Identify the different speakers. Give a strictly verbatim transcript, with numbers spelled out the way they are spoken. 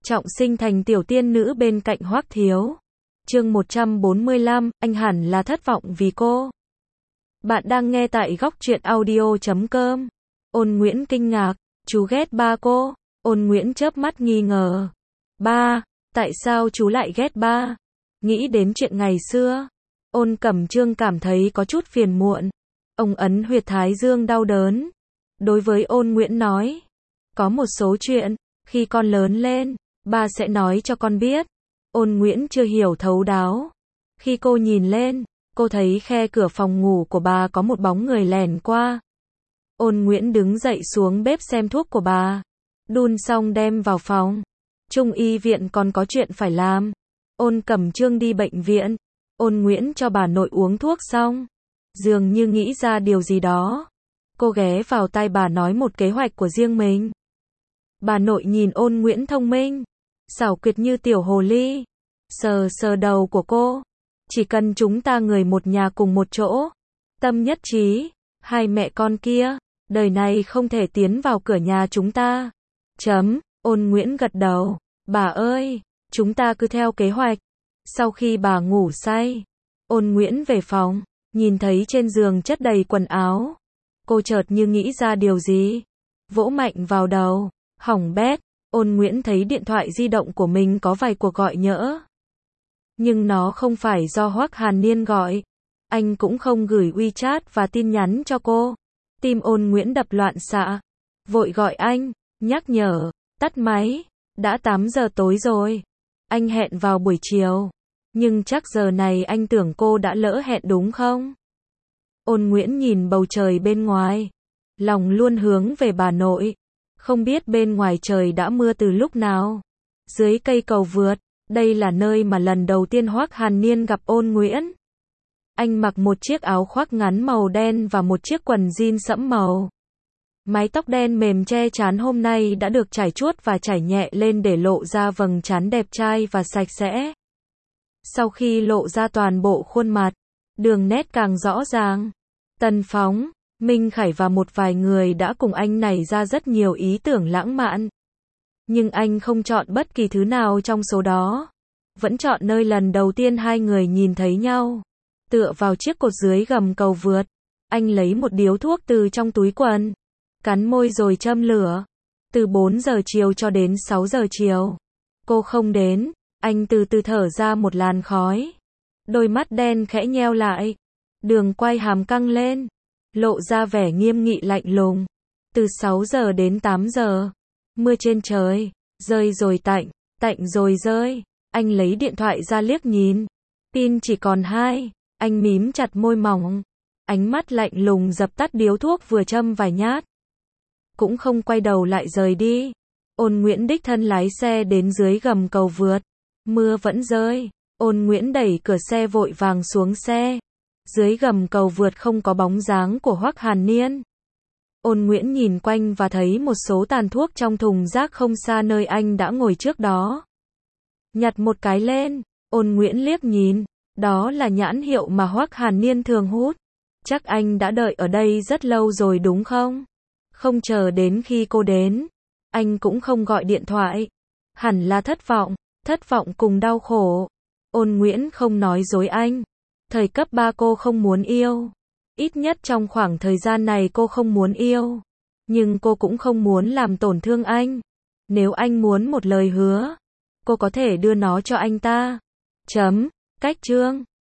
Speaker 1: trọng sinh thành tiểu tiên nữ bên cạnh Hoắc Thiếu. Chương một trăm bốn mươi lăm, anh hẳn là thất vọng vì cô. Bạn đang nghe tại góc truyện audio chấm com. Ôn Nguyễn kinh ngạc, chú ghét ba cô. Ôn Nguyễn chớp mắt nghi ngờ. Ba, tại sao chú lại ghét ba? Nghĩ đến chuyện ngày xưa, Ôn Cẩm Trương cảm thấy có chút phiền muộn. Ông ấn huyệt thái dương đau đớn. Đối với Ôn Nguyễn nói, có một số chuyện, khi con lớn lên, ba sẽ nói cho con biết. Ôn Nguyễn chưa hiểu thấu đáo. Khi cô nhìn lên, cô thấy khe cửa phòng ngủ của bà có một bóng người lẻn qua. Ôn Nguyễn đứng dậy xuống bếp xem thuốc của bà. Đun xong đem vào phòng. Trung y viện còn có chuyện phải làm. Ôn Cẩm Trương đi bệnh viện. Ôn Nguyễn cho bà nội uống thuốc xong, dường như nghĩ ra điều gì đó. Cô ghé vào tai bà nói một kế hoạch của riêng mình. Bà nội nhìn Ôn Nguyễn thông minh, xảo quyệt như tiểu hồ ly, sờ sờ đầu của cô. Chỉ cần chúng ta người một nhà cùng một chỗ, tâm nhất trí, hai mẹ con kia, đời này không thể tiến vào cửa nhà chúng ta. Chấm, Ôn Nguyễn gật đầu. Bà ơi, chúng ta cứ theo kế hoạch. Sau khi bà ngủ say, Ôn Nguyễn về phòng, nhìn thấy trên giường chất đầy quần áo. Cô chợt như nghĩ ra điều gì, vỗ mạnh vào đầu, hỏng bét. Ôn Nguyễn thấy điện thoại di động của mình có vài cuộc gọi nhỡ. Nhưng nó không phải do Hoắc Hàn Niên gọi. Anh cũng không gửi WeChat và tin nhắn cho cô. Tim Ôn Nguyễn đập loạn xạ. Vội gọi anh, nhắc nhở, tắt máy, đã tám giờ tối rồi. Anh hẹn vào buổi chiều. Nhưng chắc giờ này anh tưởng cô đã lỡ hẹn đúng không? Ôn Nguyễn nhìn bầu trời bên ngoài. Lòng luôn hướng về bà nội. Không biết bên ngoài trời đã mưa từ lúc nào. Dưới cây cầu vượt, đây là nơi mà lần đầu tiên Hoắc Hàn Niên gặp Ôn Nguyễn. Anh mặc một chiếc áo khoác ngắn màu đen và một chiếc quần jean sẫm màu. Mái tóc đen mềm che trán hôm nay đã được chải chuốt và chải nhẹ lên để lộ ra vầng trán đẹp trai và sạch sẽ. Sau khi lộ ra toàn bộ khuôn mặt, đường nét càng rõ ràng. Tần Phóng, Minh Khải và một vài người đã cùng anh nảy ra rất nhiều ý tưởng lãng mạn. Nhưng anh không chọn bất kỳ thứ nào trong số đó. Vẫn chọn nơi lần đầu tiên hai người nhìn thấy nhau. Tựa vào chiếc cột dưới gầm cầu vượt, anh lấy một điếu thuốc từ trong túi quần, cắn môi rồi châm lửa. Từ bốn giờ chiều cho đến sáu giờ chiều, cô không đến. Anh từ từ thở ra một làn khói. Đôi mắt đen khẽ nheo lại. Đường quay hàm căng lên, lộ ra vẻ nghiêm nghị lạnh lùng. Từ sáu giờ đến tám giờ, mưa trên trời, rơi rồi tạnh, tạnh rồi rơi. Anh lấy điện thoại ra liếc nhìn. Pin chỉ còn hai. Anh mím chặt môi mỏng. Ánh mắt lạnh lùng dập tắt điếu thuốc vừa châm vài nhát. Cũng không quay đầu lại rời đi. Ôn Nguyễn đích thân lái xe đến dưới gầm cầu vượt. Mưa vẫn rơi. Ôn Nguyễn đẩy cửa xe vội vàng xuống xe. Dưới gầm cầu vượt không có bóng dáng của Hoắc Hàn Niên. Ôn Nguyễn nhìn quanh và thấy một số tàn thuốc trong thùng rác không xa nơi anh đã ngồi trước đó. Nhặt một cái lên, Ôn Nguyễn liếc nhìn. Đó là nhãn hiệu mà Hoắc Hàn Niên thường hút. Chắc anh đã đợi ở đây rất lâu rồi đúng không? Không chờ đến khi cô đến. Anh cũng không gọi điện thoại. Hẳn là thất vọng. Thất vọng cùng đau khổ. Ôn Nguyễn không nói dối anh. Thời cấp ba cô không muốn yêu. Ít nhất trong khoảng thời gian này cô không muốn yêu. Nhưng cô cũng không muốn làm tổn thương anh. Nếu anh muốn một lời hứa, cô có thể đưa nó cho anh ta. Chấm. Cách chương.